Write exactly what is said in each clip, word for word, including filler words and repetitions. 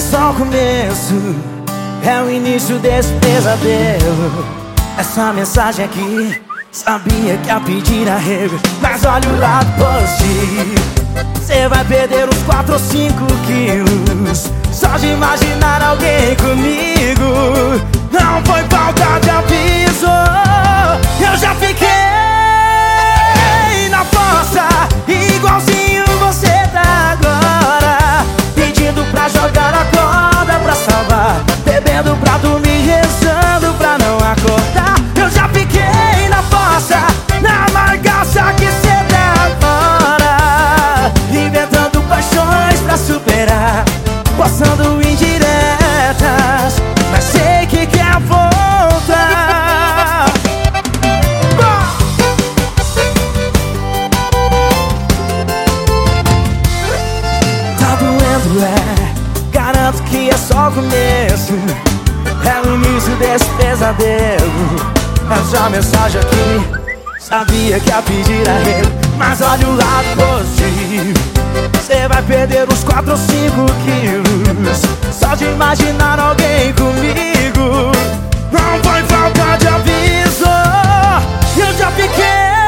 só o começo, é o início desse pesadelo. Essa mensagem aqui, sabia que ia pedir arrego, mas olha o lado positivo. Cê vai perder uns quatro ou cinco quilos só de imaginar alguém comigo. Não foi falta de aviso, eu já fiquei na fossa, igualzinho você tá agora, pedindo pra jogar a corda pra salvar, bebendo pra dormir, rezando pra não acordar. Eu já fiquei na fossa, na bagaça que cê tá agora, inventando paixões pra superar, postando indiretas, mas sei que quer voltar. Tá doendo, é, garanto que é só o começo, é o início desse pesadelo. Essa mensagem aqui, sabia que ia pedir arrego, mas olha o lado positivo. Cê vai perder uns quatro ou cinco quilos só de imaginar alguém comigo. Não foi falta de aviso, eu já fiquei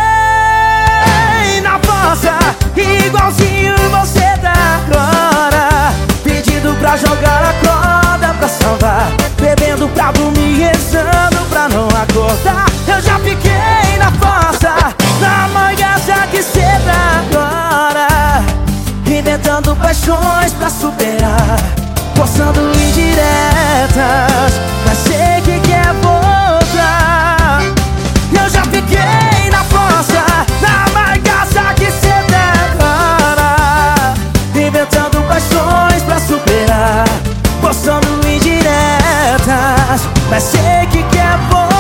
na fossa, igualzinho você tá agora, pedindo pra jogar a corda pra salvar, bebendo pra dormir, rezando pra não acordar. Eu já fiquei na fossa, na manhãça que cê tá agora, inventando paixões pra superar, postando indiretas, mas sei que quer voltar. Eu já fiquei na fossa, na bagaça que cê tá agora, inventando paixões pra superar, postando indiretas, mas sei que quer voltar.